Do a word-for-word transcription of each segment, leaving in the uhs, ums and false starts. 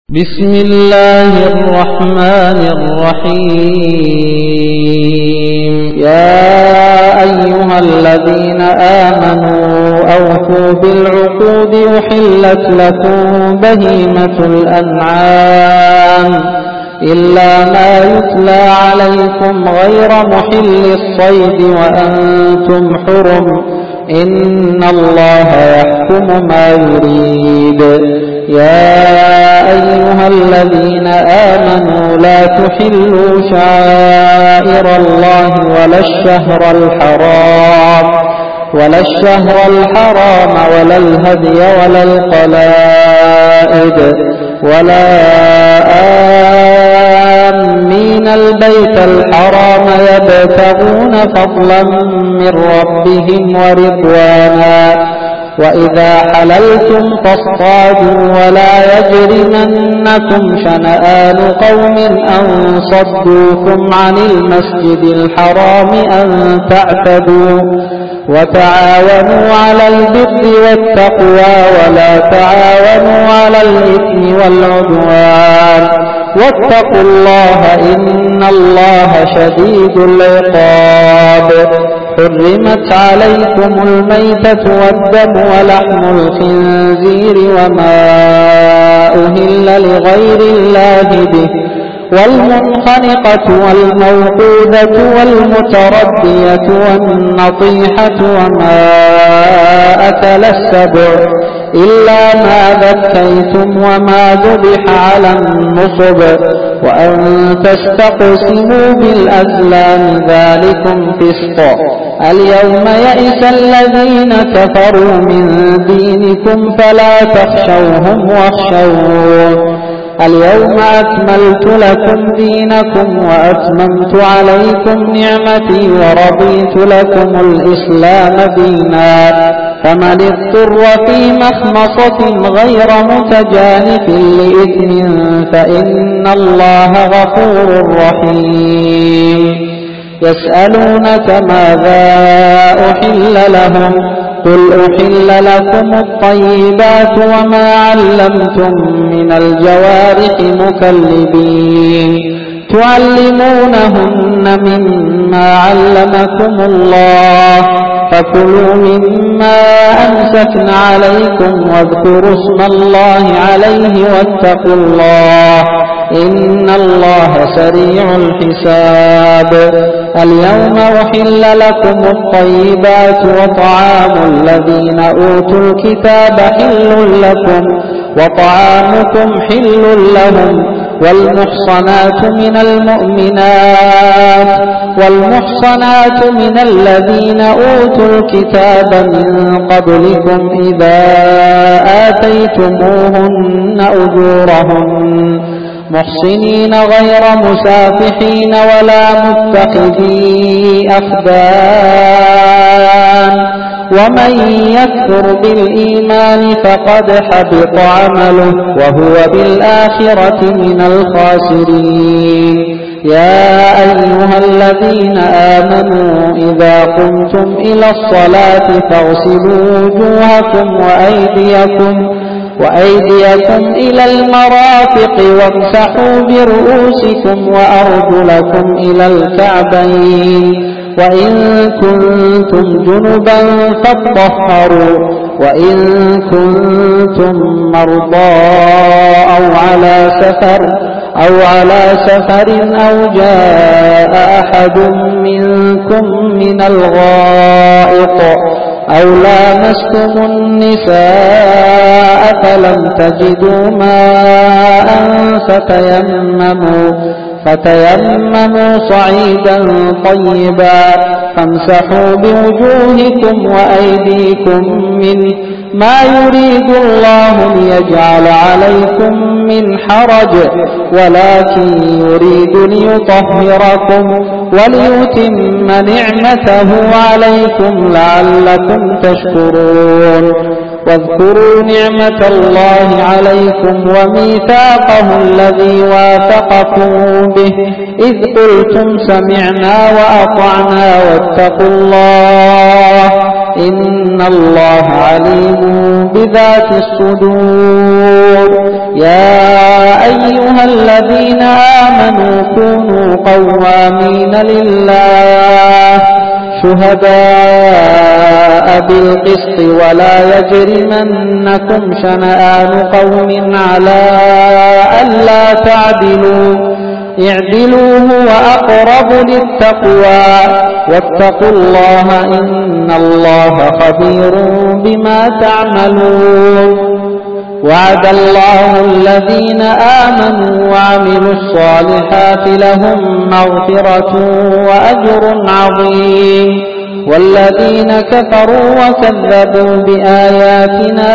بسم الله الرحمن الرحيم. يا أيها الذين آمنوا أوفوا بالعقود أحلت لكم بهيمة الأنعام إلا ما يتلى عليكم غير محل الصيد وأنتم حرم إن الله يحكم ما يريد. يا أيها الذين آمنوا لا تحلوا شعائر الله ولا الشهر الحرام ولا الشهر الحرام ولا الهدي ولا القلائد ولا آمين البيت الحرام يبتغون فضلا من ربهم ورضوانا وإذا حللتم فاصطادوا ولا يجرمنكم شنآن قوم أن صدوكم عن المسجد الحرام أن تعتدوا وتعاونوا على البر والتقوى ولا تعاونوا على الإثم والعدوان واتقوا الله إن الله شديد العقاب. حرمت عليكم الميتة والدم ولحم الخنزير وما أهل لغير الله به والمنخنقة والموقوذة والمتردية والنطيحة وما أكل السبع إلا ما ذكيتم وما ذبح على النصب وأن تستقسموا بالأزلام ذلكم فسق. اليوم يئس الذين كفروا من دينكم فلا تخشوهم واخشون. اليوم أكملت لكم دينكم وأتممت عليكم نعمتي ورضيت لكم الإسلام دينا فمن اضطر في مخمصة غير متجانف لإثم فإن الله غفور رحيم. يسألونك ماذا أحل لهم قل أحل لكم الطيبات وما علمتم من الجوارح مكلبين تعلمونهن مما علمكم الله فكلوا مما أمسكن عليكم واذكروا اسم الله عليه واتقوا الله إن الله سريع الحساب. اليوم أحل لكم الطيبات وطعام الذين أوتوا الكتاب حل لكم وطعامكم حل لهم والمحصنات من المؤمنات والمحصنات من الذين أوتوا الكتاب من قبلكم إذا آتيتموهن أجورهن محصنين غير مسافحين ولا متخذي أخدان ومن يكفر بالإيمان فقد حبط عمله وهو بالآخرة من الخاسرين. يا أيها الذين آمنوا إذا قمتم إلى الصلاة فاغسلوا وجوهكم وأيديكم وأيديكم إلى المرافق وامسحوا برؤوسكم وأرجلكم إلى الكعبين وإن كنتم جنبا فاطهروا وإن كنتم مرضى أو على سفر أو على سفر أو جاء أحد منكم من الغائط أو لامستم النساء فلم تجدوا ماء فتيمموا فتيمموا صعيدا طيبا فامسحوا بوجوهكم وأيديكم منه ما يريد الله ليجعل عليكم من حرج ولكن يريد ليطهركم وليتم نعمته عليكم لعلكم تشكرون. واذكروا نعمة الله عليكم وميثاقه الذي واثقكم به إذ قلتم سمعنا وأطعنا واتقوا الله إن الله عليم بذات الصدور. يا أيها الذين آمنوا كونوا قوامين لله شهداء بالقسط ولا يجرمنكم شنآن قوم على ألا تعدلوا اعدلوا هو أقرب للتقوى واتقوا الله إن الله خبير بما تعملون وعد الله الذين آمنوا وعملوا الصالحات لهم مغفرة وأجر عظيم والذين كفروا وكذبوا بآياتنا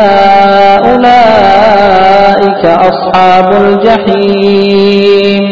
أولئك أصحاب الجحيم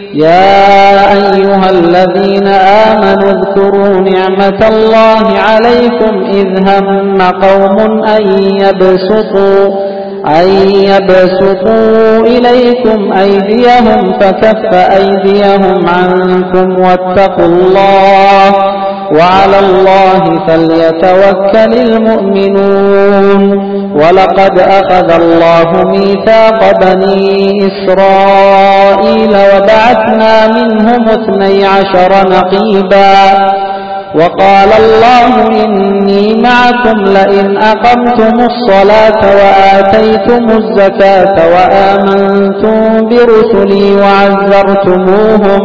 يا أيها الذين آمنوا اذكروا نعمة الله عليكم إذ هم قوم أن يبسطوا أن يبسطوا إليكم أيديهم فكف أيديهم عنكم واتقوا الله وعلى الله فليتوكل المؤمنون ولقد أخذ الله ميثاق بني إسرائيل وبعثنا منهم اثني عشر نقيبا وقال الله إني معكم لئن أقمتم الصلاة وآتيتم الزكاة وآمنتم برسلي وعزرتموهم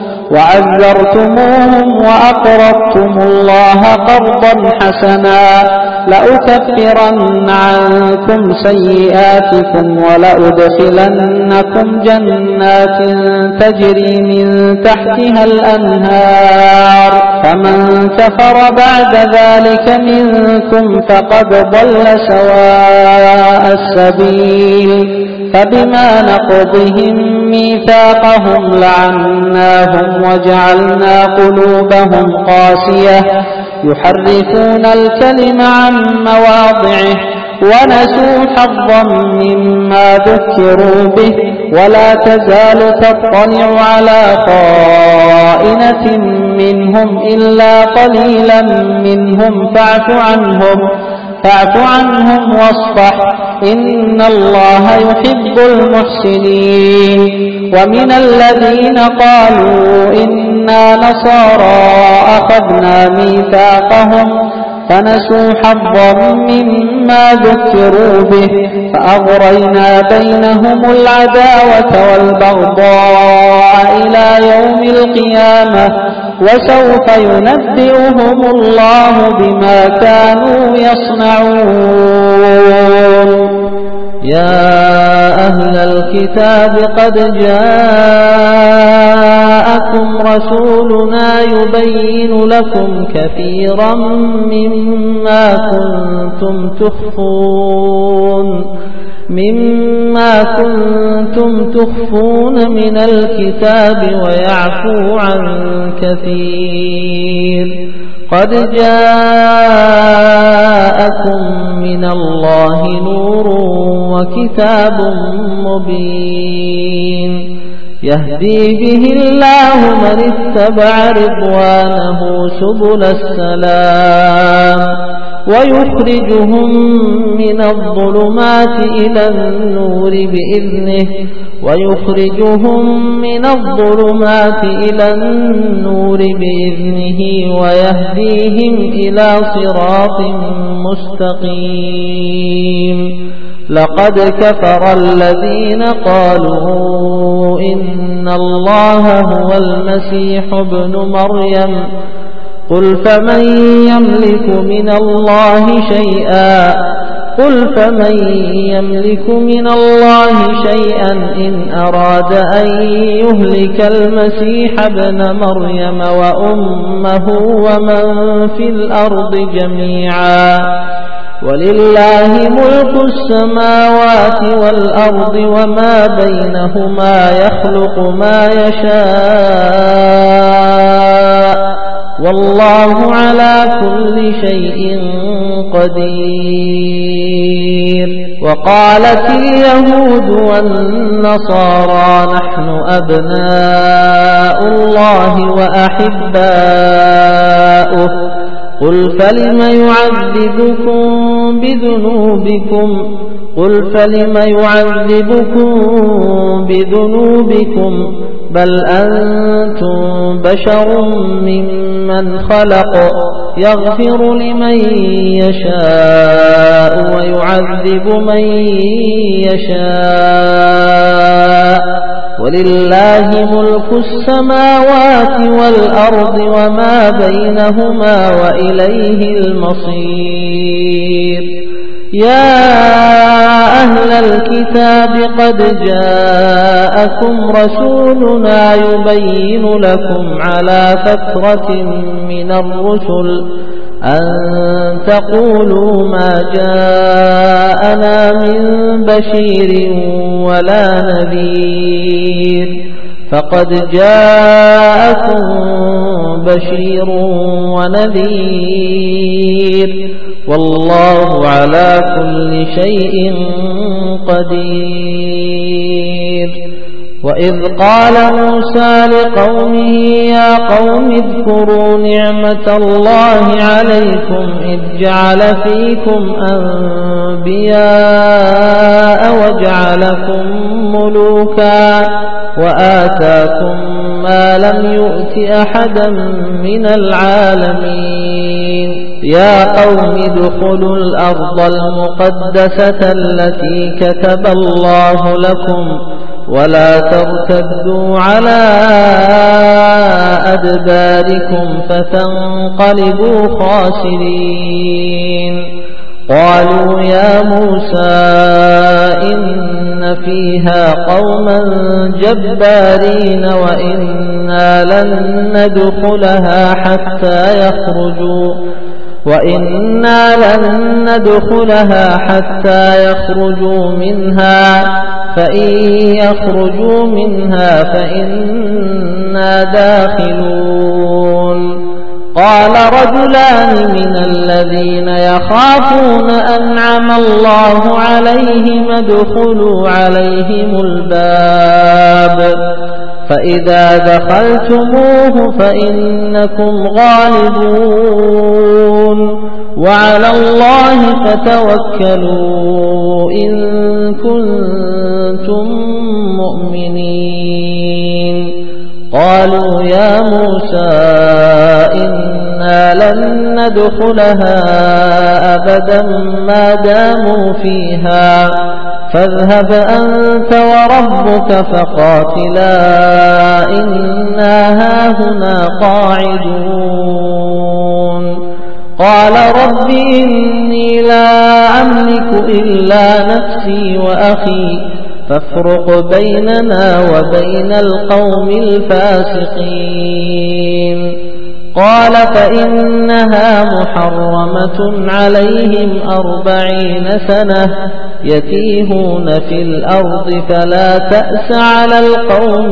وعزرتموهم وأقرضتم الله قرضا حسنا لأكفرن عنكم سيئاتكم ولأدخلنكم جنات تجري من تحتها الأنهار فمن كفر بعد ذلك منكم فقد ضل سواء السبيل فبما نقضهم ميثاقهم لعناهم وجعلنا قلوبهم قاسية يحرفون الكلم عن مواضعه ونسوا حظا مما ذكروا به ولا تزال تطلع على خائنة منهم إلا قليلا منهم فاعف عنهم فاعف عنهم واصفح إن الله يحب المحسنين ومن الذين قالوا إنا نصارى أخذنا ميثاقهم فنسوا حظا مما ذكروا به فأغرينا بينهم العداوة والبغضاء إلى يوم القيامة وسوف ينبئهم الله بما كانوا يصنعون يا أهل الكتاب قد جاءكم رسولنا يبين لكم كثيرا مما كنتم تخفون مما كنتم تخفون من الكتاب ويعفو عن كثير قد جاءكم من الله نور وكتاب مبين يهدي به الله من اتبع رضوانه سبل السلام ويخرجهم من الظلمات إلى النور بإذنه ويخرجهم من الظلمات إلى النور بإذنه ويهديهم إلى صراط مستقيم لقد كفر الذين قالوا إن الله هو المسيح ابن مريم قل فمن يملك من الله شيئا قل فمن يملك من الله شيئا إن أراد أن يهلك المسيح ابن مريم وأمه ومن في الأرض جميعا ولله ملك السماوات والأرض وما بينهما يخلق ما يشاء والله على كل شيء قدير وقالت اليهود والنصارى نحن أبناء الله وأحباؤه قل فلم يعذبكم بذنوبكم قل فلم يعذبكم بذنوبكم بل أنتم بشر ممن خلق يغفر لمن يشاء ويعذب من يشاء ولله ملك السماوات والأرض وما بينهما وإليه المصير يا أهل الكتاب قد جاءكم رسولنا يبين لكم على فترة من الرسل أن تقولوا ما جاءنا من بشير ولا نذير فقد جاءكم بشير ونذير والله على كل شيء قدير وإذ قال موسى لقومه يا قوم اذكروا نعمة الله عليكم إذ جعل فيكم أنبياء وجعلكم ملوكا وآتاكم ما لم يؤت أحدا من العالمين يا قوم ادخلوا الأرض المقدسة التي كتب الله لكم ولا ترتدوا على أدباركم فتنقلبوا خاسرين قالوا يا موسى إن فيها قوما جبارين وإنا لن ندخلها حتى يخرجوا وإنا لن ندخلها حتى يخرجوا منها فإن يخرجوا منها فإنا داخلون قال رجلان من الذين يخافون أنعم الله عليهم ادخلوا عليهم الباب فإذا دخلتموه فإنكم غالبون وعلى الله فتوكلوا إن كنتم مؤمنين قالوا يا موسى إنا لن ندخلها أبدا ما داموا فيها فاذهب أنت وربك فقاتلا إنا هاهنا قاعدون قال رب إني لا أملك إلا نفسي وأخي فافرق بيننا وبين القوم الفاسقين قال فإنها محرمة عليهم أربعين سنة يتيهون في الأرض فلا تأس على القوم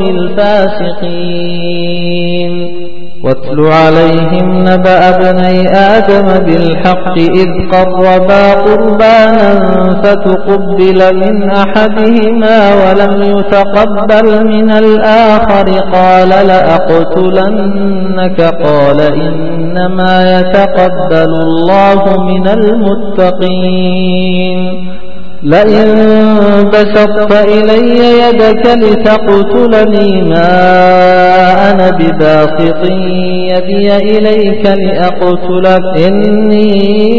الفاسقين واتل عليهم نبأ ابني آدم بالحق إذ قربا قربانا فتقبل من أحدهما ولم يتقبل من الآخر قال لأقتلنك قال إنما يتقبل الله من المتقين لئن بسطت إلي يدك لتقتلني ما أنا بباسط يدي إليك لأقتلك إني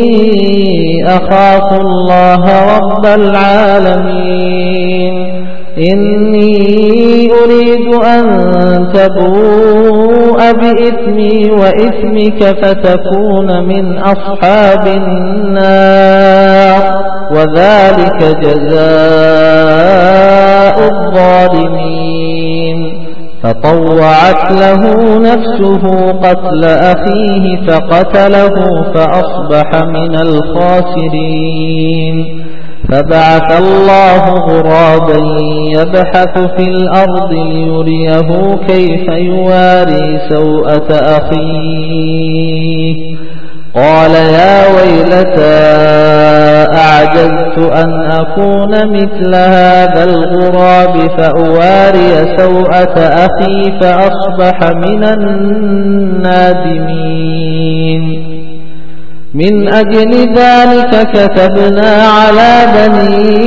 أخاف الله رب العالمين إني أريد أن تبوء بإثمي وإثمك فتكون من أصحاب النار وذلك جزاء الظالمين فطوعت له نفسه قتل أخيه فقتله فأصبح من الخاسرين فبعث الله غرابا يبحث في الأرض ليريه كيف يواري سوءة أخيه قال يا ويلتى أعجزت أن أكون مثل هذا الغراب فأواري سوءة أخي فأصبح من النادمين من أجل ذلك كتبنا على بني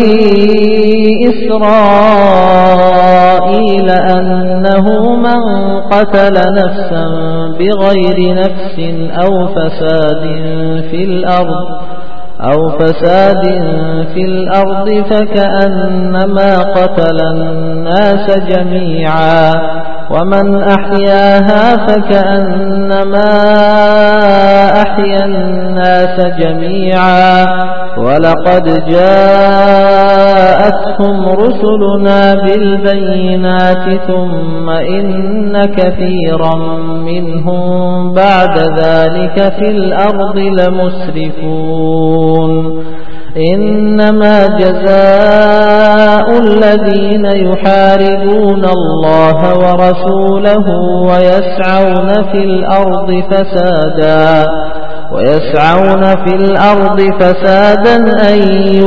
إسرائيل أنه من قتل نفسا بغير نفس أو فساد في الأرض أو فساد في الأرض فكأنما قتل الناس جميعا ومن أحياها فكأنما أحيا الناس جميعا ولقد جاءتهم رسلنا بالبينات ثم إن كثيرا منهم بعد ذلك في الأرض لمسرفون إنما جزاء الذين يحاربون الله ورسوله ويسعون في الأرض فسادا ويسعون في الأرض فسادا أن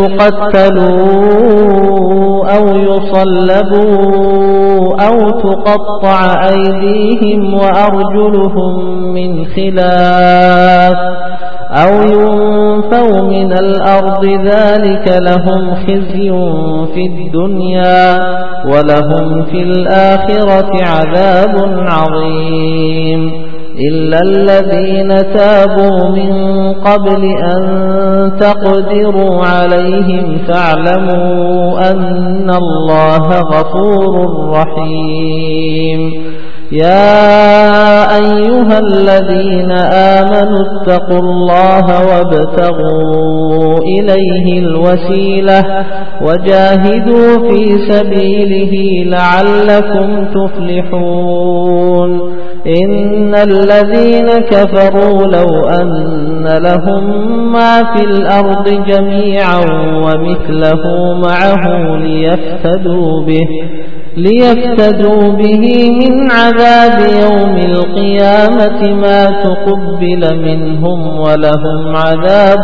يقتلوا أو يصلبوا أو تقطع أيديهم وأرجلهم من خلاف أو ينفوا من الأرض ذلك لهم خزي في الدنيا ولهم في الآخرة عذاب عظيم إلا الذين تابوا من قبل أن تقدروا عليهم فاعلموا أن الله غفور رحيم يا أيها الذين آمنوا اتقوا الله وابتغوا إليه الوسيلة وجاهدوا في سبيله لعلكم تفلحون إن الذين كفروا لو أن لهم ما في الأرض جميعا ومثله معه ليفتدوا به ليفتدوا به من عذاب يوم القيامة ما تقبل منهم ولهم عذاب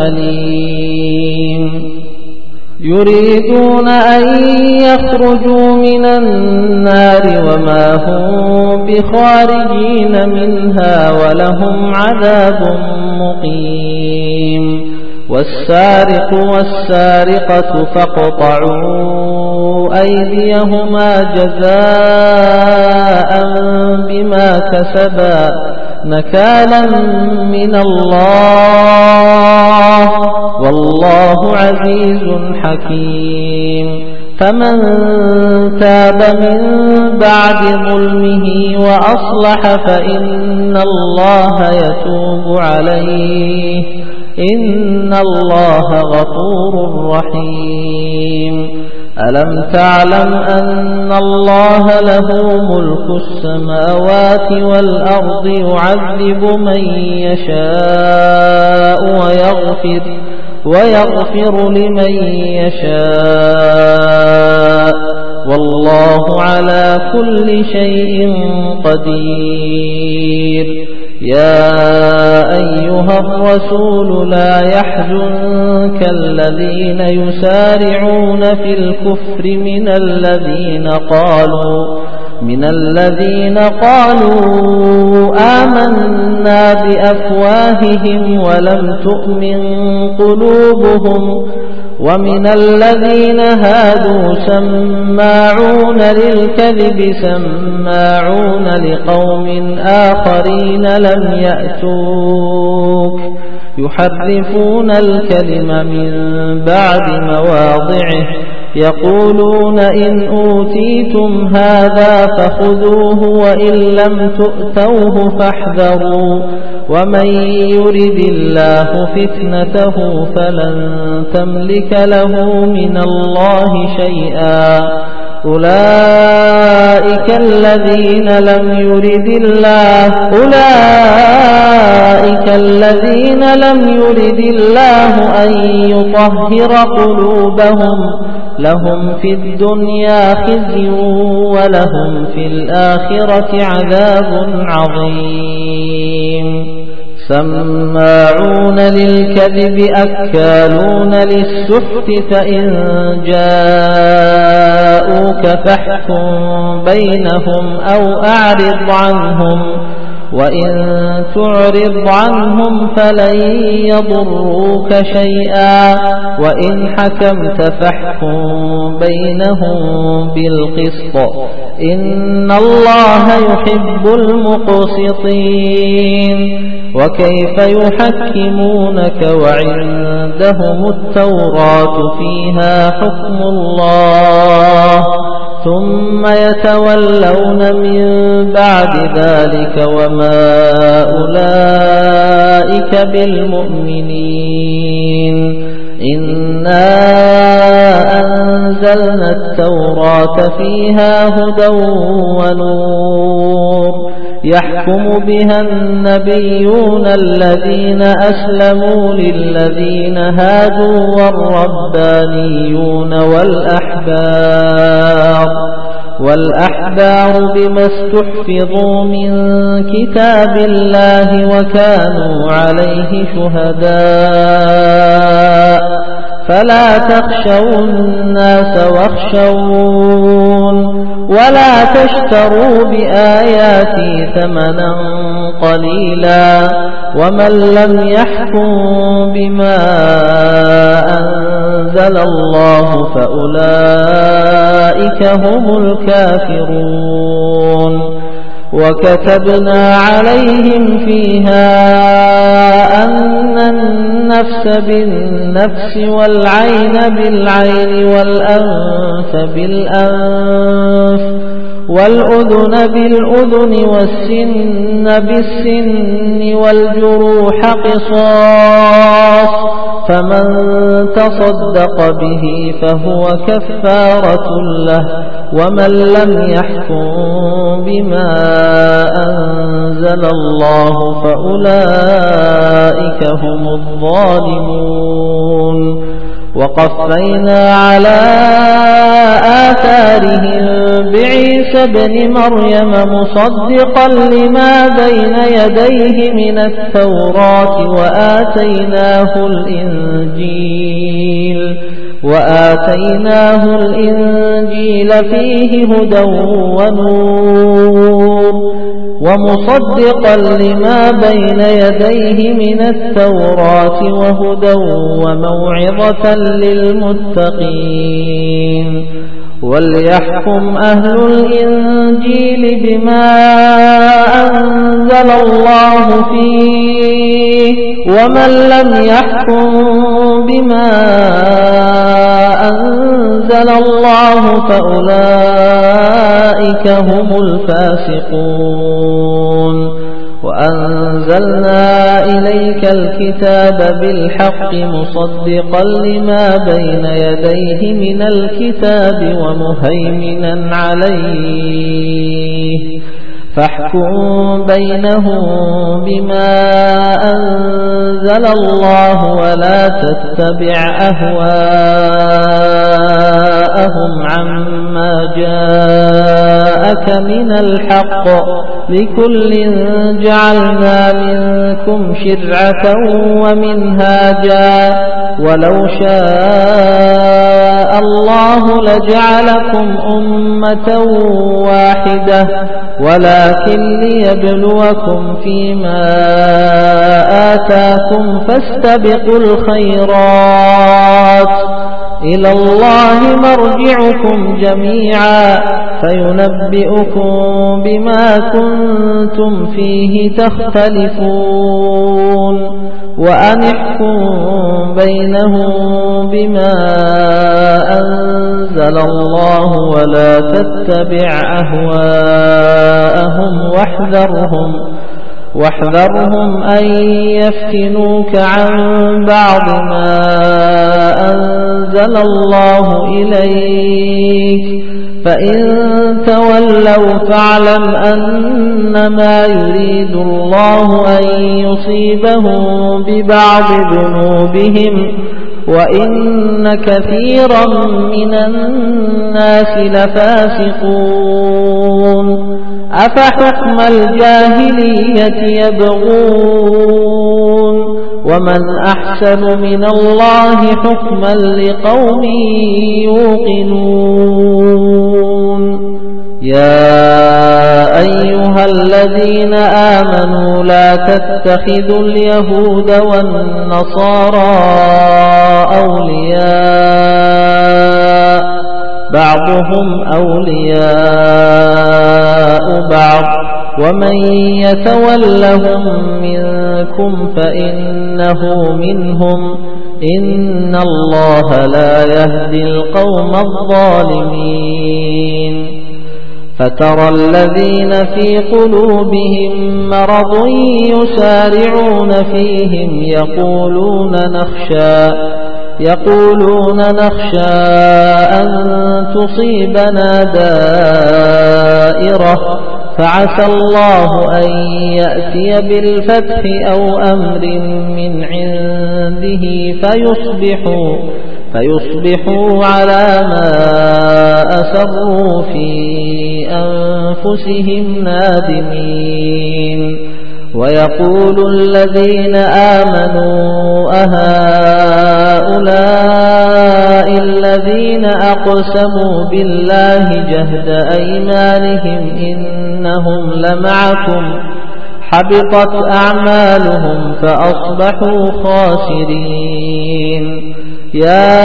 أليم يريدون أن يخرجوا من النار وما هم بخارجين منها ولهم عذاب مقيم والسارق والسارقة فاقطعوا أيديهما جزاء بما كسبا نكالا من الله والله عزيز حكيم فمن تاب من بعد ظلمه وأصلح فإن الله يتوب عليه إن الله غفور رحيم ألم تعلم أن الله له ملك السماوات والأرض يعذب من يشاء ويغفر ويغفر لمن يشاء والله على كل شيء قدير يا أيها الرسول لا يحزنك الذين يسارعون في الكفر من الذين قالوا من الذين قالوا آمنا بأفواههم ولم تؤمن قلوبهم ومن الذين هادوا سماعون للكذب سماعون لقوم آخرين لم يأتوك يحرفون الكلم من بعد مواضعه يقولون إن أوتيتم هذا فخذوه وإن لم تؤتوه فاحذروا ومن يرد الله فتنته فلن تملك له من الله شيئا أولئك الذين لم يرد الله أولئك الذين لم يرد الله أن يطهر قلوبهم لهم في الدنيا خزي ولهم في الآخرة عذاب عظيم سماعون للكذب أكالون للسحت فإن جاءوك فاحكم بينهم أو أعرض عنهم وإن تعرض عنهم فلن يضروك شيئا وإن حكمت فاحكم بينهم بالقسط إن الله يحب المقسطين وكيف يحكمونك وعندهم التوراة فيها حكم الله ثم يتولون من بعد ذلك وما أولئك بالمؤمنين إنا أنزلنا التوراة فيها هدى ونور يحكم بها النبيون الذين أسلموا للذين هادوا والربانيون والأحبار والأحبار بما استحفظوا من كتاب الله وكانوا عليه شهداء فلا تخشوا الناس واخشون ولا تشتروا بآياتي ثمنا قليلا ومن لم يحكم بما أنزل الله فأولئك هم الكافرون وكتبنا عليهم فيها أن النفس بالنفس والعين بالعين والأنف بالأنف والأذن بالأذن والسن بالسن والجروح قصاص فمن تصدق به فهو كفارة له ومن لم يحكم بما أنزل الله فأولئك هم الظالمون وقفينا على آثارهم بعيسى ابن مريم مصدقا لما بين يديه من التوراة وآتيناه الإنجيل وآتيناه الإنجيل فيه هدى ونور ومصدقا لما بين يديه من التوراة وهدى وموعظة للمتقين وليحكم أهل الإنجيل بما أنزل الله فيه ومن لم يحكم بما أنزل الله فأولئك هم الفاسقون وأنزلنا إليك الكتاب بالحق مصدقا لما بين يديه من الكتاب ومهيمنا عليه فاحكم بينهم بما أنزل الله ولا تتبع أهواءهم عما جاءك من الحق لكل جعلنا منكم شرعة ومنهاجا ولو شاء الله لجعلكم أمة واحدة ولكن ليبلوكم فيما آتاكم فاستبقوا الخيرات إلى الله مرجعكم جميعا فينبئكم بما كنتم فيه تختلفون وأنحكم بينهم بما أنزل الله ولا تتبع أهواءهم واحذرهم واحذرهم أن يفتنوك عن بعض ما أنزل الله إليك فإن تولوا فاعلم أنما يريد الله أن يصيبهم ببعض ذنوبهم وإن كثيرا من الناس لفاسقون أفحكم الجاهلية يبغون ومن أحسن من الله حكما لقوم يوقنون يا أيها الذين آمنوا لا تتخذوا اليهود والنصارى أولياء بعضهم أولياء بعض ومن يتولهم منكم فإنه منهم إن الله لا يهدي القوم الظالمين فترى الذين في قلوبهم مرض يسارعون فيهم يقولون نخشى يقولون نخشى أن تصيبنا دائرة فعسى الله أن يأتي بالفتح أو أمر من عنده فيصبحوا, فيصبحوا على ما أسروا في أنفسهم نادمين ويقول الذين آمنوا أهؤلاء الذين أقسموا بالله جهد أيمانهم إنهم لمعكم حبطت أعمالهم فأصبحوا خاسرين يا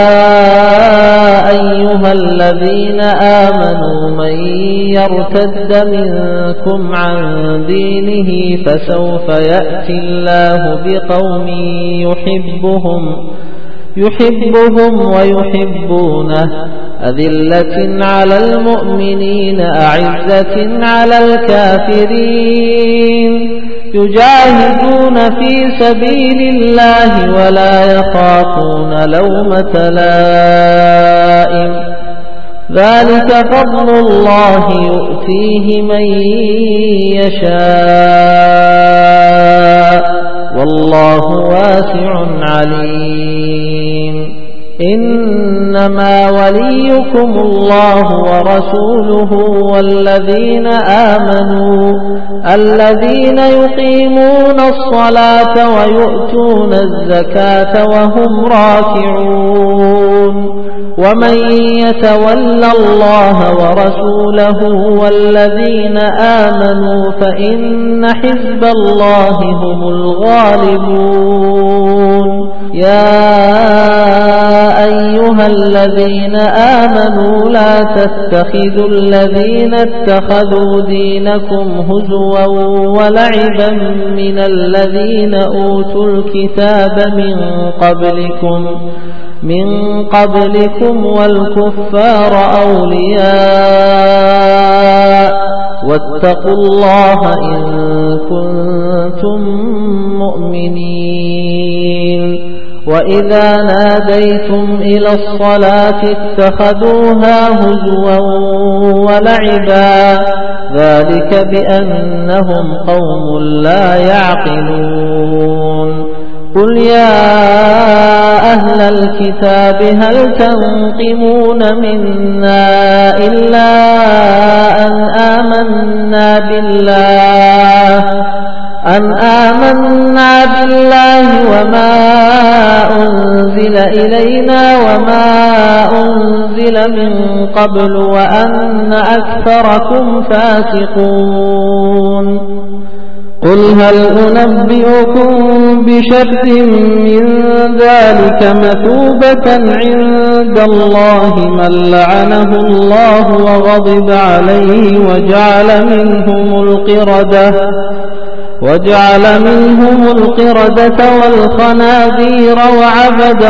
أيها الذين آمنوا من يرتد منكم عن دينه فسوف يأتي الله بقوم يحبهم يحبهم ويحبونه أذلة على المؤمنين أعزة على الكافرين يجاهدون في سبيل الله ولا يخافون لومة لائم ذلك فضل الله يؤتيه من يشاء والله واسع عليم إنما وليكم الله ورسوله والذين آمنوا الذين يقيمون الصلاة ويؤتون الزكاة وهم راكعون ومن يتول الله ورسوله والذين آمنوا فإن حزب الله هم الغالبون يا أيها الذين آمنوا لا تتخذوا الذين اتخذوا دينكم هزوا ولعبا من الذين أوتوا الكتاب من قبلكم من قبلكم والكفار أولياء واتقوا الله إن كنتم مؤمنين وإذا ناديتم إلى الصلاة اتخذوها هزوا ولعبا ذلك بأنهم قوم لا يعقلون قل يا أهل الكتاب هل تنقمون منا إلا أن آمنا بالله أن آمنا بالله وما أنزل إلينا وما أنزل من قبل وأن أكثركم فاسقون قل هل أنبئكم بشر من ذلك مثوبة عند الله من لعنه الله وغضب عليه وجعل منهم القردة وجعل منهم القردة والخنازير وعبد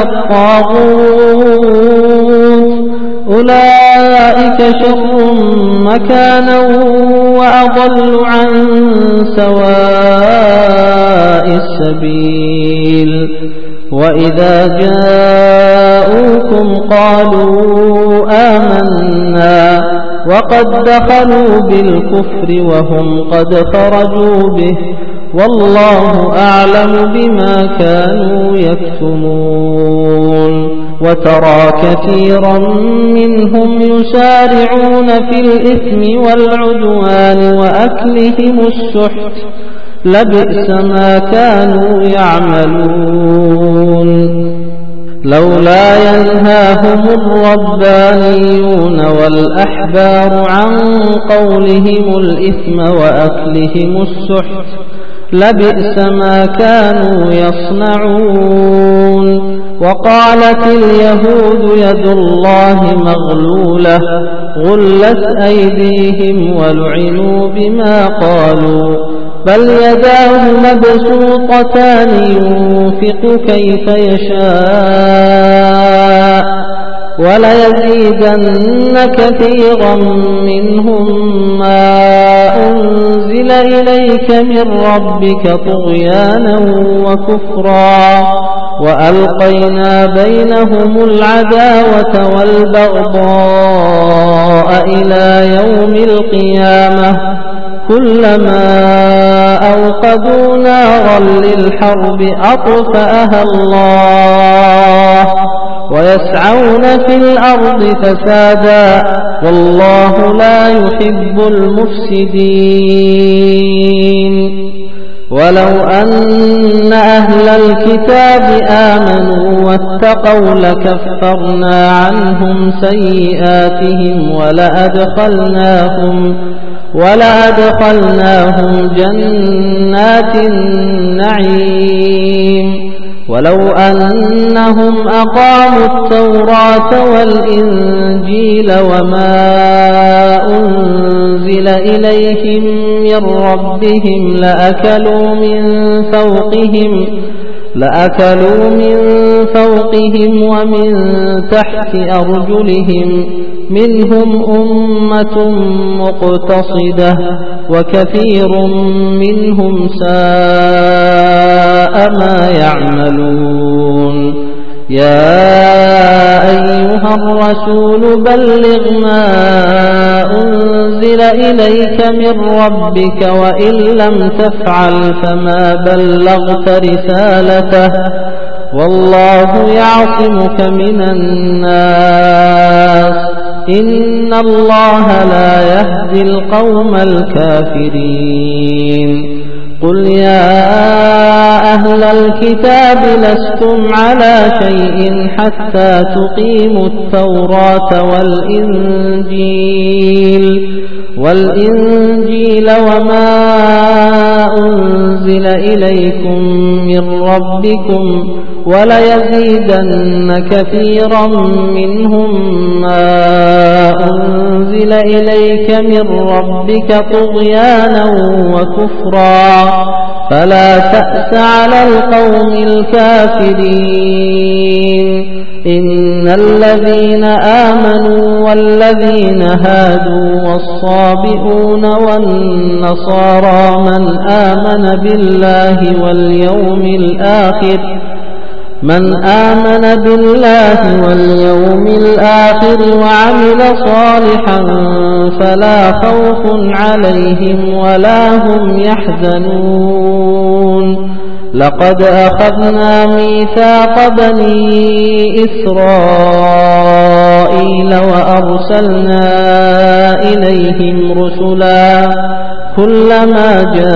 الطاغوت أولئك شر مكانا وأضل عن سواء السبيل وإذا جاءوكم قالوا آمنا وقد دخلوا بالكفر وهم قد خرجوا به والله أعلم بما كانوا يكتمون وترى كثيرا منهم يسارعون في الإثم والعدوان وأكلهم السحت لبئس ما كانوا يعملون لولا ينهاهم الربانيون والأحبار عن قولهم الإثم وأكلهم السحت لبئس ما كانوا يصنعون. وقالت اليهود يد الله مغلولة غلت أيديهم ولعنوا بما قالوا بل يداه مبسوطتان ينفق كيف يشاء وليزيدن كثيرا منهم ما أنزل إليك من ربك طغيانا وكفرا وألقينا بينهم العداوة والبغضاء إلى يوم القيامة كلما أوقدوا نارا للحرب أطفأها الله ويسعون في الأرض فسادا والله لا يحب المفسدين. ولو أن أهل الكتاب آمنوا واتقوا لكفرنا عنهم سيئاتهم ولأدخلناهم ولأدخلناهم جنات النعيم. ولو أنهم أقاموا التوراة والإنجيل وما أنزل إليهم من ربهم لأكلوا من فوقهم لأكلوا من فوقهم ومن تحت أرجلهم منهم أمة مقتصدة وكثير منهم ساء ما يعملون. يا أيها الرسول بلغ ما أنزل إليك من ربك وإن لم تفعل فما بلغت رسالته والله يعصمك من الناس إن الله لا يهدي القوم الكافرين. قل يا أهل الكتاب لستم على شيء حتى تقيموا التوراة والإنجيل والإنجيل وما أنزل إليكم من ربكم وليزيدن كثيرا منهم ما أنزل إليك من ربك طغيانا وكفرا فلا تأس على القوم الكافرين. إن الذين آمنوا والذين هادوا والصابئون والنصارى من آمن بالله واليوم الآخر من آمن بالله واليوم الآخر وعمل صالحا فلا خوف عليهم ولا هم يحزنون. لقد أخذنا ميثاق بني إسرائيل وأرسلنا إليهم رسلا كلما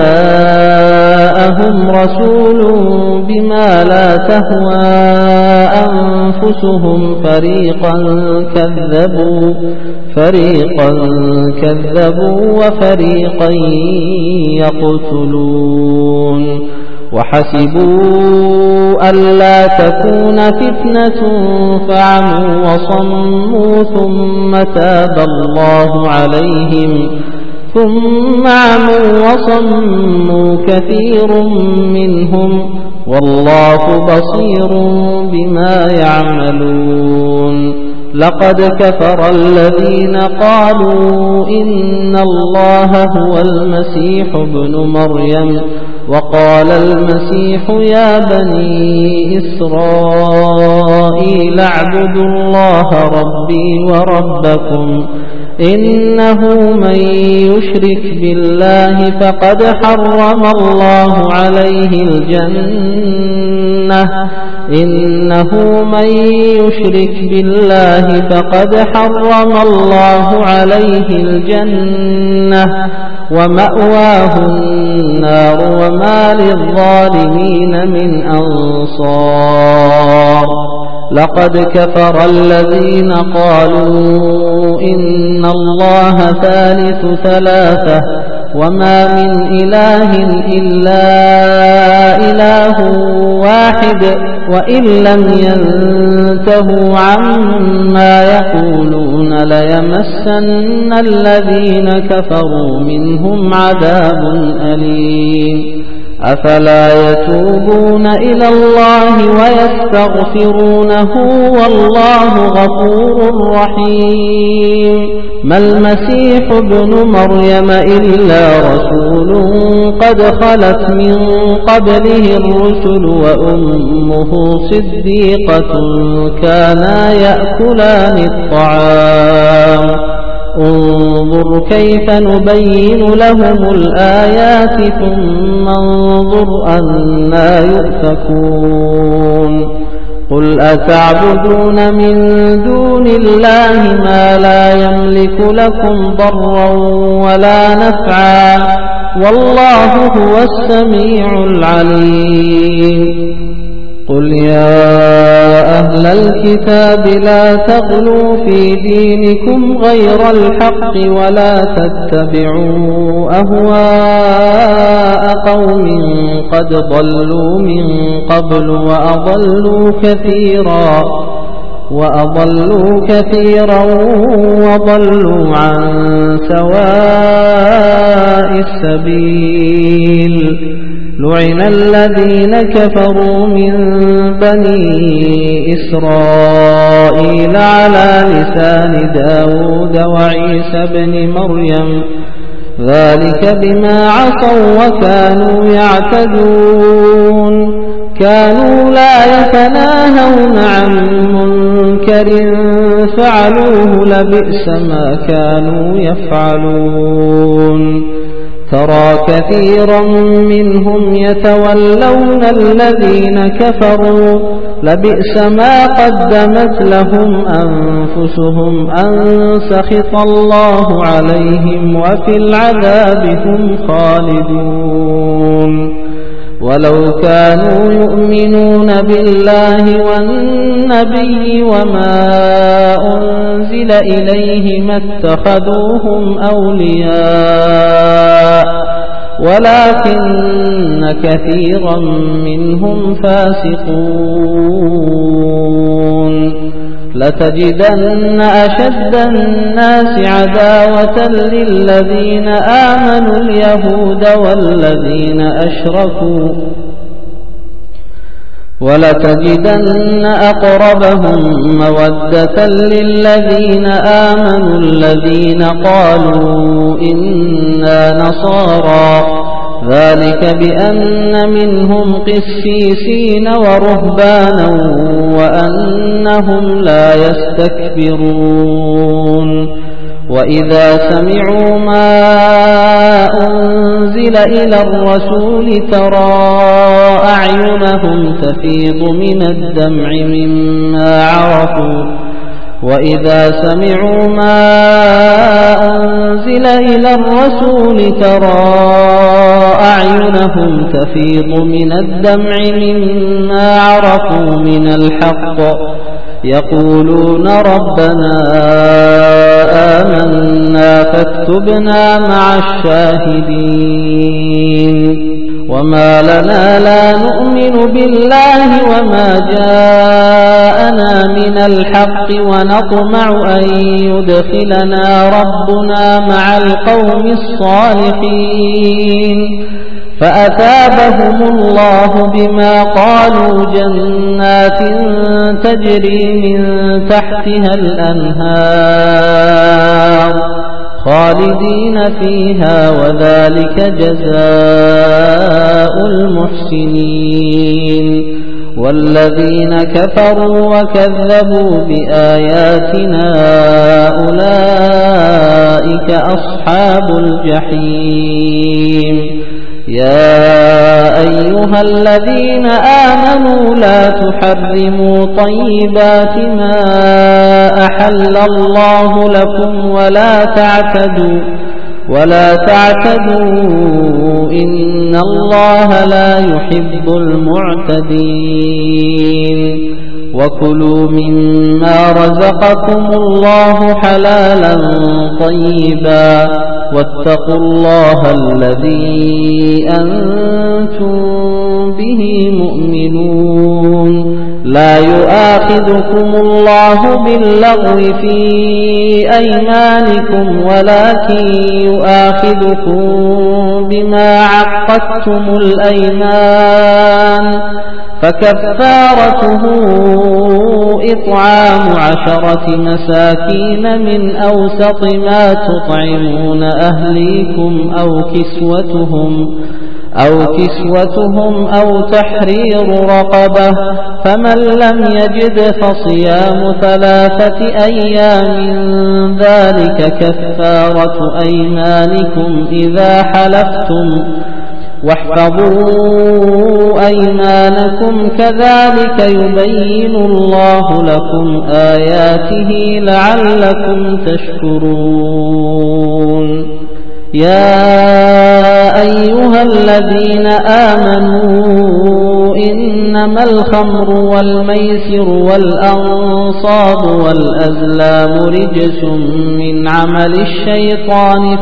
جاءهم رسول بما لا تهوى أنفسهم فريقا كذبوا فريقا كذبوا وفريقا يقتلون. وحسبوا ألا تكون فتنة فعموا وصموا ثم تاب الله عليهم ثم عموا وصموا كثير منهم والله بصير بما يعملون. لقد كفر الذين قالوا إن الله هو المسيح ابن مريم وقال المسيح يا بني إسرائيل اعبدوا الله ربي وربكم إنه من يشرك بالله فقد حرم الله عليه الجنة إنه من يشرك بالله فقد حرم الله عليه الجنة ومأواه النار وما للظالمين من أنصار. لقد كفر الذين قالوا إن الله ثالث ثلاثة وما من إله إلا إله واحد وإن لم ينتهوا عما يقولون ليمسن الذين كفروا منهم عذاب أليم أفلا يتوبون إلى الله ويستغفرونه والله غفور رحيم ما المسيح ابن مريم إلا رسول قد خلت من قبله الرسل وأمه صديقة كانا يأكلان الطعام انظر كيف نبين لهم الآيات ثم انظر أنا يؤفكون قل أتعبدون من دون الله ما لا يملك لكم ضرا ولا نفعا والله هو السميع العليم قل يا أهل الكتاب لا تغلوا في دينكم غير الحق ولا تتبعوا أهواء قوم قد ضلوا من قبل وأضلوا كثيرا وأضلوا كثيرا وضلوا عن سواء السبيل لعن الذين كفروا من بني إسرائيل على لسان داود وعيسى بن مريم ذلك بما عصوا وكانوا يعتدون كانوا لا يتناهون عن منكر فعلوه لبئس ما كانوا يفعلون ترى كثيرا منهم يتولون الذين كفروا لبئس ما قدمت لهم أنفسهم أن سخط الله عليهم وفي العذاب هم خالدون ولو كانوا يؤمنون بالله والنبي وما أنزل إليه ما اتخذوهم أولياء ولكن كثيرا منهم فاسقون لتجدن أشد الناس عداوة للذين آمنوا اليهود والذين أشركوا ولتجدن أقربهم مودة للذين آمنوا الذين قالوا إنا نصارى ذلك بأن منهم قسيسين ورهبانا وأنهم لا يستكبرون وإذا سمعوا ما أنزل إلى الرسول ترى أعينهم تفيض من الدمع مما عرفوا وإذا سمعوا ما أنزل إلى الرسول ترى أعينهم تفيض من الدمع مما عرفوا من الحق يقولون ربنا آمنا فاكتبنا مع الشاهدين وما لنا لا نؤمن بالله وما جاءنا من الحق ونطمع أن يدخلنا ربنا مع القوم الصالحين فأثابهم الله بما قالوا جنات تجري من تحتها الأنهار خالدين فيها وذلك جزاء المحسنين والذين كفروا وكذبوا بآياتنا أولئك أصحاب الجحيم يا أيها الذين آمنوا لا تحرموا طيبات ما أحل الله لكم ولا تعتدوا ولا تعتدوا إن الله لا يحب المعتدين وكلوا مما رزقكم الله حلالا طيبا واتقوا الله الذي أنتم به مؤمنون لا يؤاخذكم الله باللغو في أيمانكم ولكن يؤاخذكم بما عقدتم الأيمان فكفارته إطعام عشرة مساكين من أوسط ما تطعمون أهليكم أو كسوتهم أو كسوتهم أو تحرير رقبة فمن لم يجد فصيام ثلاثة أيام ذلك كفارة أيمانكم إذا حلفتم واحفظوا أيمانكم كذلك يبين الله لكم آياته لعلكم تشكرون يا أيها الذين آمنوا إنما الخمر والميسر والأنصاب والأزلام رجس من عمل الشيطان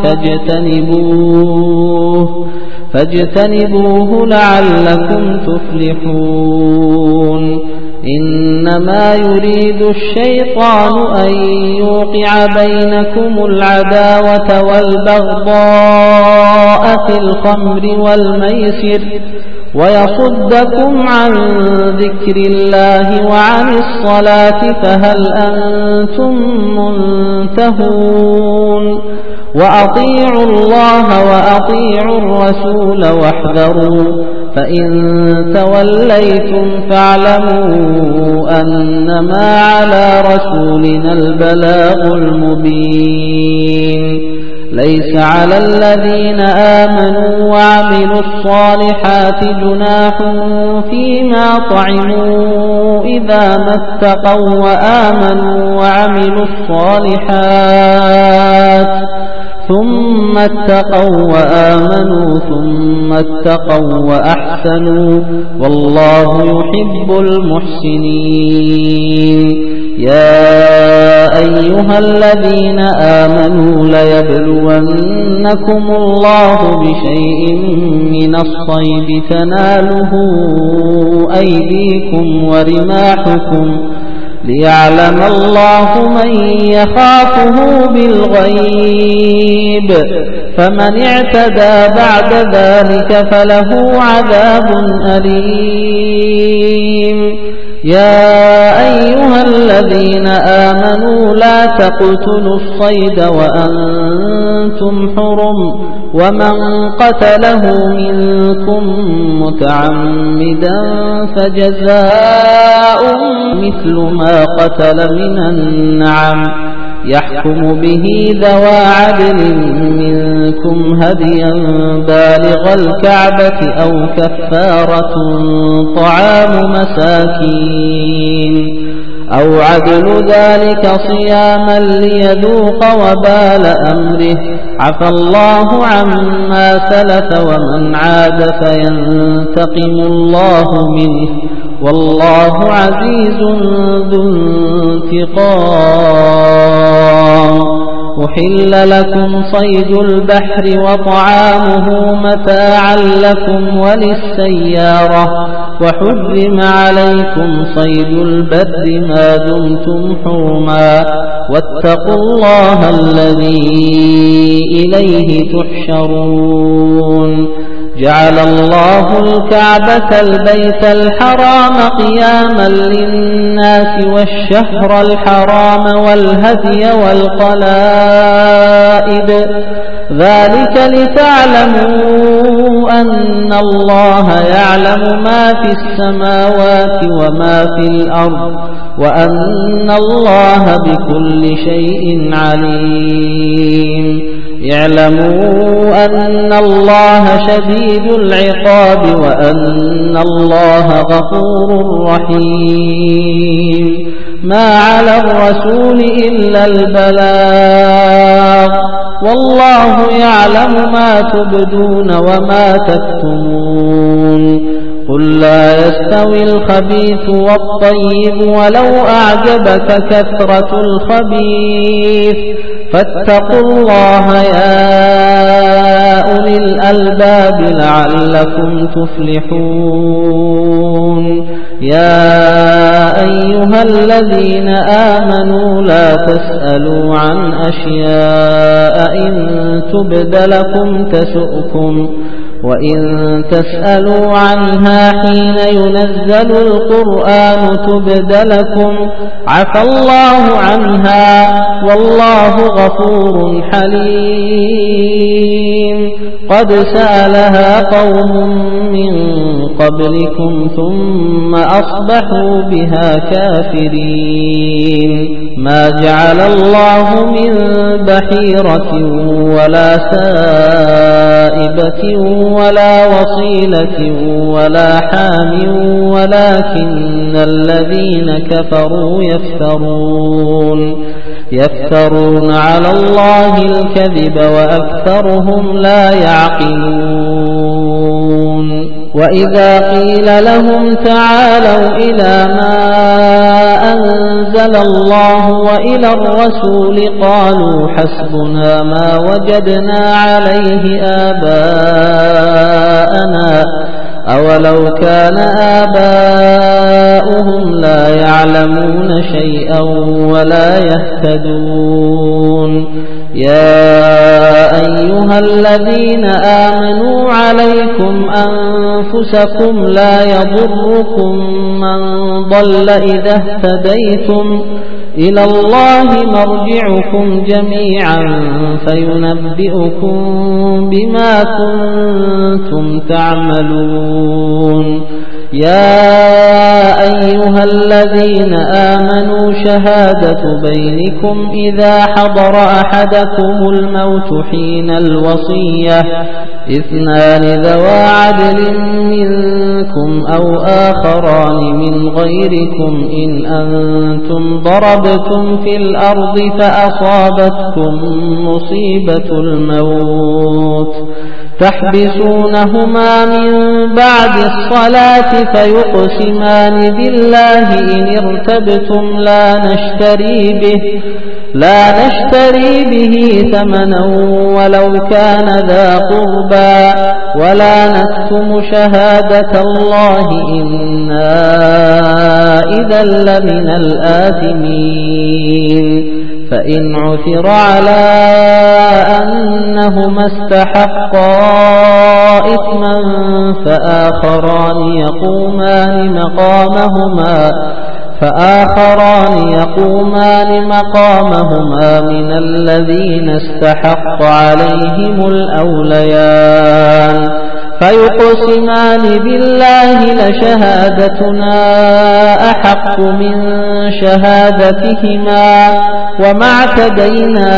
فاجتنبوه فاجتنبوه لعلكم تفلحون إنما يريد الشيطان أن يوقع بينكم العداوة والبغضاء في الخمر والميسر ويصدكم عن ذكر الله وعن الصلاة فهل أنتم منتهون وأطيعوا الله وأطيعوا الرسول واحذروا فإن توليتم فاعلموا أنما على رسولنا البلاغ المبين ليس على الذين آمنوا وعملوا الصالحات جناح فيما طعموا إذا ما اتقوا وآمنوا وعملوا الصالحات ثم اتقوا وآمنوا ثم اتقوا وأحسنوا والله يحب المحسنين يا أيها الذين آمنوا ليبلونكم الله بشيء من الصيد تناله أيديكم ورماحكم ليعلم الله من يخافه بالغيب فمن اعتدى بعد ذلك فله عذاب أليم يا أيها الذين آمنوا لا تقتلوا الصيد وأنتم حرم ومن قتله منكم متعمدا فجزاء مثل ما قتل من النعم يحكم به ذوى عدل منكم هديا بالغ الكعبة أو كفارة طعام مساكين أو عدل ذلك صياما ليذوق وبال أمره عفى الله عما سلف ومن عاد فينتقم الله منه والله عزيز ذو انتقام أحل لكم صيد البحر وطعامه متاعا لكم وللسيارة وحرم عليكم صيد البر ما دمتم حرما واتقوا الله الذي إليه تحشرون جعل الله الكعبة البيت الحرام قياما للناس والشهر الحرام والهدي والقلائد ذلك لتعلموا أن الله يعلم ما في السماوات وما في الأرض وأن الله بكل شيء عليم اعلموا أن الله شديد العقاب وأن الله غفور رحيم ما على الرسول إلا البلاغ والله يعلم ما تبدون وما تكتمون قل قل لا يستوي الخبيث والطيب ولو أعجبك كثرة الخبيث فاتقوا الله يا أولي الألباب لعلكم تفلحون. يا أيها الذين آمنوا لا تسألوا عن أشياء إن تبد لكم تسؤكم وإن تسألوا عنها حين ينزل القرآن تبد لكم عفى الله عنها والله غفور حليم. قد سألها قوم من قبلكم ثم أصبحوا بها كافرين. ما جعل الله من بحيرة ولا سائبة ولا وصيلة ولا حام ولكن الذين كفروا يفترون يفترون على الله الكذب وأكثرهم لا يعقلون. وإذا قيل لهم تعالوا إلى ما أنزل الله وإلى الرسول قالوا حسبنا ما وجدنا عليه آباءنا أولو كان آباؤهم لا يعلمون شيئا ولا يهتدون. يا أيها الذين آمنوا عليكم أنفسكم لا يضركم من ضل إذا اهتديتم إلى الله مرجعكم جميعا فينبئكم بما كنتم تعملون. يا أيها الذين آمنوا شهادة بينكم إذا حضر أحدكم الموت حين الوصية اثنان ذوى عدل منكم أو آخران من غيركم إن أنتم ضربتم في الأرض فأصابتكم مصيبة الموت تحبسونهما من بعد الصلاة فيقسمان بالله إن ارتبتم لا نشتري به لا نشتري به ثمنا ولو كان ذا قربى ولا نكتم شهادة الله إنا إذا لمن الآثمين. فإن عثر على أنهما استحقا إثما فآخران يقومان مقامهما فآخران يقومان مقامهما من الذين استحق عليهم الأوليان فيقسمان بالله لشهادتنا أحق من شهادتهما وما اعتدينا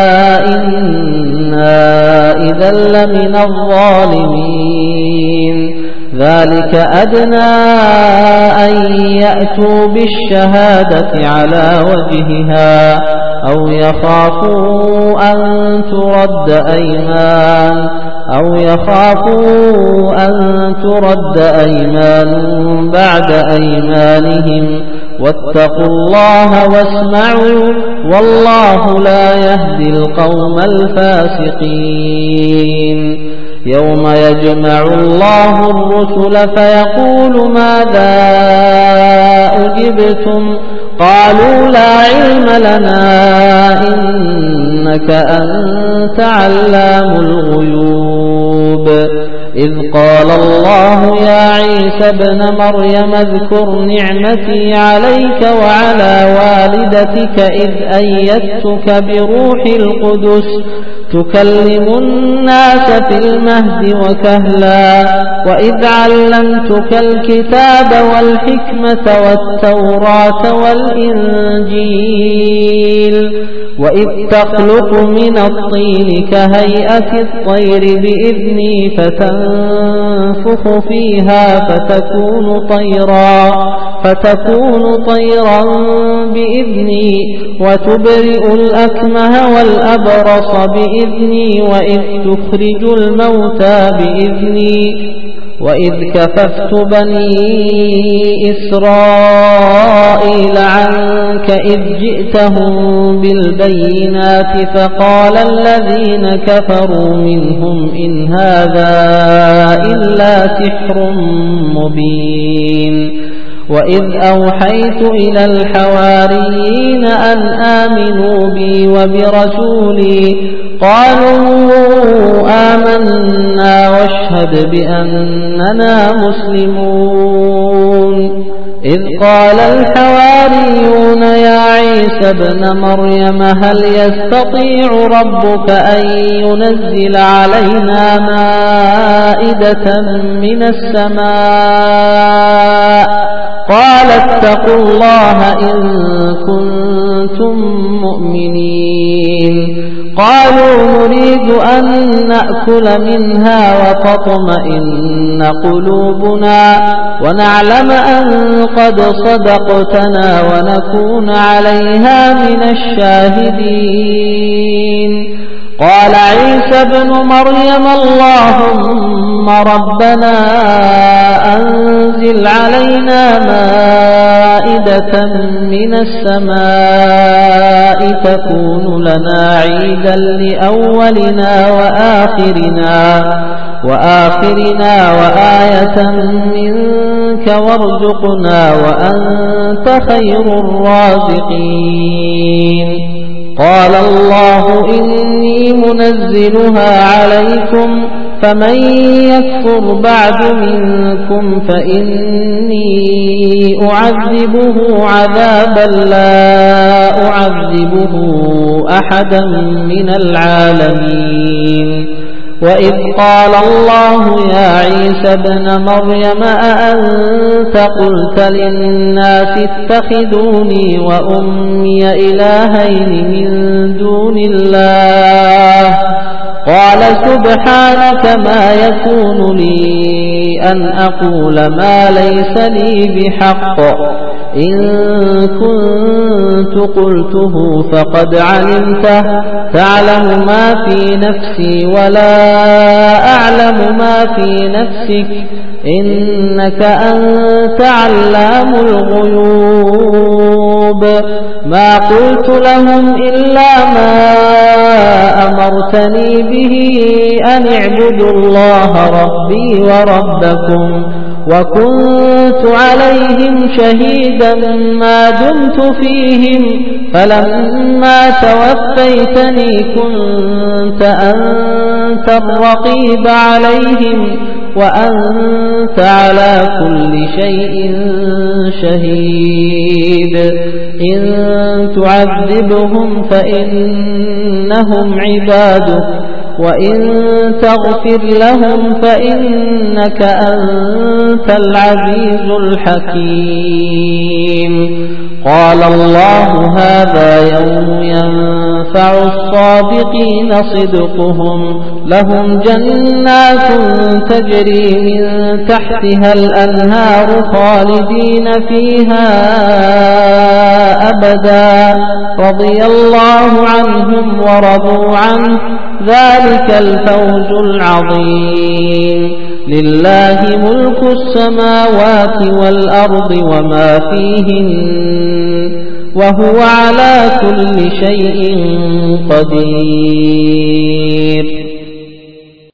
إنا إذا لمن الظالمين. ذلك أدنى أن يأتوا بالشهادة على وجهها أو يخافوا أن ترد أيمان أو يخافوا أن ترد أيمان بعد أيمانهم واتقوا الله واسمعوا والله لا يهدي القوم الفاسقين. يوم يجمع الله الرسل فيقول ماذا أجبتم قالوا لا علم لنا إنك أنت علام الغيوب. إذ قال الله يا عيسى ابن مريم اذكر نعمتي عليك وعلى والدتك إذ أيدتك بروح القدس تكلم الناس في المهد وكهلا وإذ علمتك الكتاب والحكمة والتوراة والإنجيل وإذ تخلق من الطين كهيئة الطير بإذني فتنفخ ينفخ فيها فتكون طيرا فتكون طيرا بإذني وتبرئ الأكمه والأبرص بإذني وإذ تخرج الموتى بإذني وإذ كففت بني إسرائيل عنك إذ جئتهم بالبينات فقال الذين كفروا منهم إن هذا إلا سحر مبين وإذ أوحيت إلى الحواريين أن آمنوا بي وبرسولي قالوا آمنا واشهد بأننا مسلمون إذ قال الحواريون يا عيسى ابن مريم هل يستطيع ربك أن ينزل علينا مائدة من السماء قال اتقوا الله إن كنتم مؤمنين قالوا نريد أن نأكل منها وتطمئن قلوبنا ونعلم أن قد صدقتنا ونكون عليها من الشاهدين قال عيسى ابن مريم اللهم ربنا أنزل علينا مائدة من السماء تكون لنا عيدا لأولنا وآخرنا وآخرنا وآية منك وارزقنا وأنت خير الرازقين قال الله إني منزلها عليكم فمن يكفر بعد منكم فإني أعذبه عذابا لا أعذبه أحدا من العالمين وإذ قال الله يا عيسى ابن مريم أأنت قلت للناس اتخذوني وأمي إلهين من دون الله قال سبحانك ما يكون لي أن أقول ما ليس لي بحق إن كنت قلته فقد علمته تعلم ما في نفسي ولا أعلم ما في نفسك إنك أنت علام الغيوب ما قلت لهم إلا ما أمرتني به أن اعبدوا الله ربي وربكم وكنت عليهم شهيدا ما دمت فيهم فلما توفيتني كنت أنت الرقيب عليهم وأنت على كل شيء شهيد إن تعذبهم فإنهم عبادك وإن تغفر لهم فإنك أنت العزيز الحكيم قال الله هذا يوم ينفع الصادقين صدقهم لهم جنات تجري من تحتها الأنهار خالدين فيها أبدا رضي الله عنهم ورضوا عنه ذلك الفوز العظيم لله ملك السماوات والأرض وما فيهن وهو على كل شيء قدير